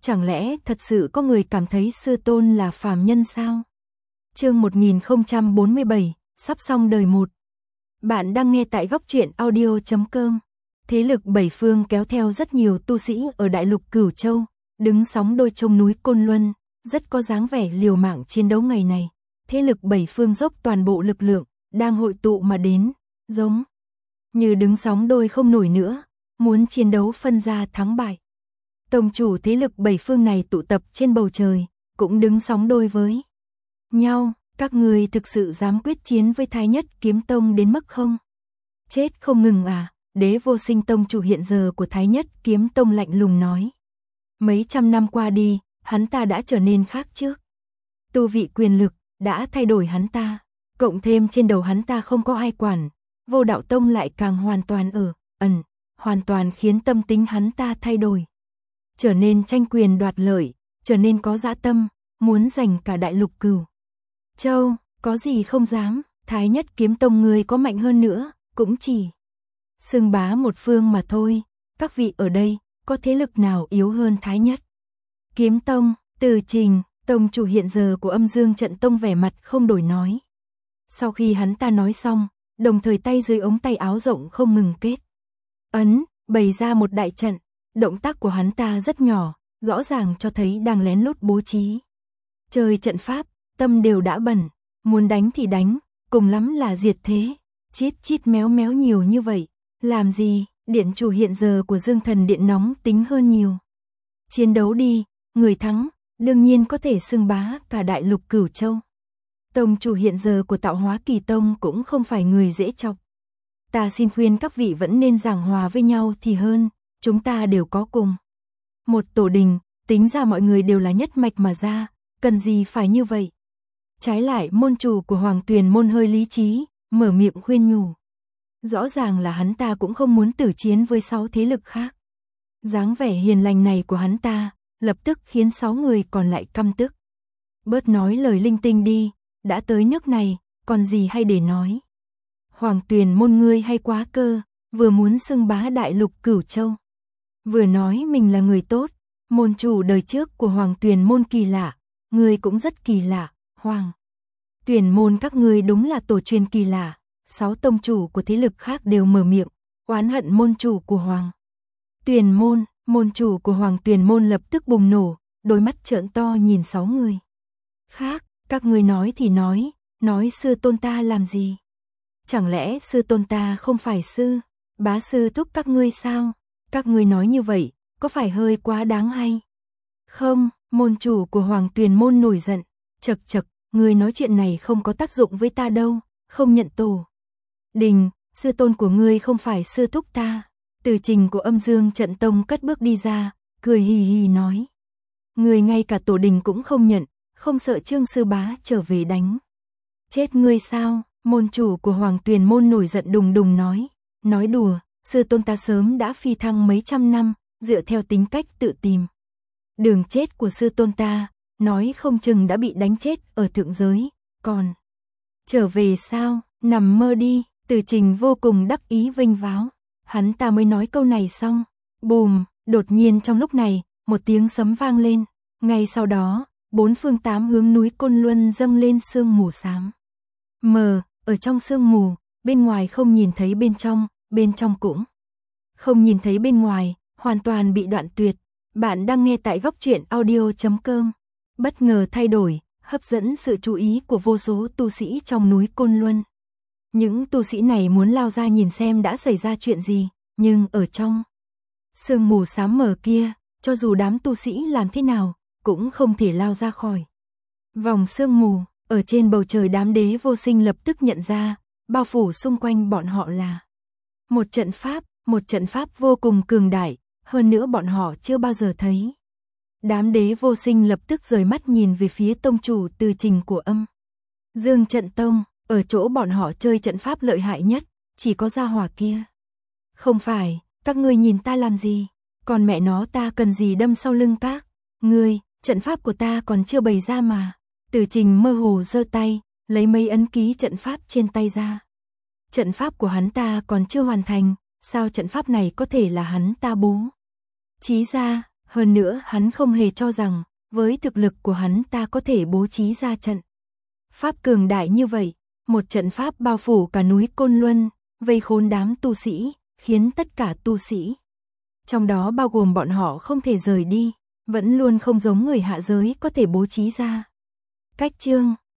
Chẳng lẽ thật sự có người cảm thấy sư tôn là phàm nhân sao? Chương 1047, sắp xong đời 1. Bạn đang nghe tại góc truyện audio.com. Thế lực bảy phương kéo theo rất nhiều tu sĩ ở đại lục Cửu Châu, đứng sóng đôi trong núi Côn Luân, rất có dáng vẻ liều mạng chiến đấu ngày này. Thế lực bảy phương dốc toàn bộ lực lượng, đang hội tụ mà đến, giống như đứng sóng đôi không nổi nữa, muốn chiến đấu phân ra thắng bại. Tông chủ thế lực bảy phương này tụ tập trên bầu trời, cũng đứng sóng đôi với nhau. Các người thực sự dám quyết chiến với Thái Nhất Kiếm Tông đến mức không? Chết không ngừng à? Đế Vô Sinh tông chủ hiện giờ của Thái Nhất Kiếm Tông lạnh lùng nói. Mấy trăm năm qua đi, hắn ta đã trở nên khác trước. Tu vị quyền lực đã thay đổi hắn ta, cộng thêm trên đầu hắn ta không có ai quản, Vô Đạo Tông lại càng hoàn toàn hoàn toàn khiến tâm tính hắn ta thay đổi. Trở nên tranh quyền đoạt lợi, trở nên có dã tâm, muốn giành cả đại lục Cửu Châu, có gì không dám, Thái Nhất Kiếm Tông người có mạnh hơn nữa, cũng chỉ xưng bá một phương mà thôi. Các vị ở đây, có thế lực nào yếu hơn Thái Nhất Kiếm Tông? Từ Trình, tông chủ hiện giờ của Âm Dương Trận Tông vẻ mặt không đổi nói. Sau khi hắn ta nói xong, đồng thời tay dưới ống tay áo rộng không ngừng kết ấn, bày ra một đại trận. Động tác của hắn ta rất nhỏ, rõ ràng cho thấy đang lén lút bố trí chơi trận pháp, tâm đều đã bẩn, muốn đánh thì đánh, cùng lắm là diệt thế. Chít chít méo méo nhiều như vậy, làm gì? Điện chủ hiện giờ của Dương Thần Điện nóng tính hơn nhiều. Chiến đấu đi, người thắng, đương nhiên có thể xưng bá cả đại lục Cửu Châu. Tông chủ hiện giờ của Tạo Hóa Kỳ Tông cũng không phải người dễ chọc. Ta xin khuyên các vị vẫn nên giảng hòa với nhau thì hơn, chúng ta đều có cùng một tổ đình, tính ra mọi người đều là nhất mạch mà ra, cần gì phải như vậy. Trái lại môn chủ của Hoàng Tuyền môn hơi lý trí, mở miệng khuyên nhủ. Rõ ràng là hắn ta cũng không muốn tử chiến với 6 thế lực khác. Dáng vẻ hiền lành này của hắn ta, lập tức khiến 6 người còn lại căm tức. Bớt nói lời linh tinh đi, đã tới nước này, còn gì hay để nói. Hoàng Tuyền môn ngươi hay quá cơ, vừa muốn xưng bá đại lục Cửu Châu, vừa nói mình là người tốt. Môn chủ đời trước của Hoàng Tuyền môn kỳ lạ, ngươi cũng rất kỳ lạ. Hoàng Tuyền môn các ngươi đúng là tổ truyền kỳ lạ. 6 tông chủ của thế lực khác đều mở miệng oán hận môn chủ của Hoàng Tuyền môn. Môn chủ của Hoàng Tuyền môn lập tức bùng nổ, đôi mắt trợn to nhìn 6 người khác. Các ngươi nói thì nói sư tôn ta làm gì? Chẳng lẽ sư tôn ta không phải sư bá sư thúc các ngươi sao? Các ngươi nói như vậy, có phải hơi quá đáng hay không? Môn chủ của Hoàng Tuyền môn nổi giận, chậc chậc, ngươi nói chuyện này không có tác dụng với ta đâu, không nhận tổ đình, sư tôn của ngươi không phải sư thúc ta. Từ Trình của Âm Dương Trận Tông cất bước đi ra, cười hì hì nói. Ngươi ngay cả tổ đình cũng không nhận, không sợ Trương sư bá trở về đánh chết ngươi sao? Môn chủ của Hoàng Tuyền môn nổi giận đùng đùng nói đùa, sư tôn ta sớm đã phi thăng mấy trăm năm, dựa theo tính cách tự tìm đường chết của sư tôn ta, nói không chừng đã bị đánh chết ở thượng giới, còn trở về sao? Nằm mơ đi. Từ Trình vô cùng đắc ý vênh váo. Hắn ta mới nói câu này xong, bùm, đột nhiên trong lúc này, một tiếng sấm vang lên. Ngay sau đó, 4 phương 8 hướng núi Côn Luân dâng lên sương mù xám mờ. Ở trong sương mù, bên ngoài không nhìn thấy bên trong cũng không nhìn thấy bên ngoài, hoàn toàn bị đoạn tuyệt. Bạn đang nghe tại góc truyện audio.com. Bất ngờ thay đổi, hấp dẫn sự chú ý của vô số tu sĩ trong núi Côn Luân. Những tu sĩ này muốn lao ra nhìn xem đã xảy ra chuyện gì, nhưng ở trong sương mù xám mờ kia, cho dù đám tu sĩ làm thế nào, cũng không thể lao ra khỏi vòng sương mù. Ở trên bầu trời đám Đế Vô Sinh lập tức nhận ra, bao phủ xung quanh bọn họ là một trận pháp vô cùng cường đại, hơn nữa bọn họ chưa bao giờ thấy. Đám Đế Vô Sinh lập tức rời mắt nhìn về phía tông chủ Từ Trình của Âm Dương Trận Tông. Ở chỗ bọn họ chơi trận pháp lợi hại nhất, chỉ có gia hỏa kia. Không phải, các ngươi nhìn ta làm gì? Còn mẹ nó ta cần gì đâm sau lưng các ngươi, trận pháp của ta còn chưa bày ra mà. Từ Trình mơ hồ giơ tay, lấy mấy ấn ký trận pháp trên tay ra. Trận pháp của hắn ta còn chưa hoàn thành, sao trận pháp này có thể là hắn ta bố trí ra? Hơn nữa hắn không hề cho rằng, với thực lực của hắn ta có thể bố trí ra trận pháp cường đại như vậy, một trận pháp bao phủ cả núi Côn Luân, vây khốn đám tu sĩ, khiến tất cả tu sĩ, trong đó bao gồm bọn họ không thể rời đi, vẫn luôn không giống người hạ giới có thể bố trí ra. Cách chương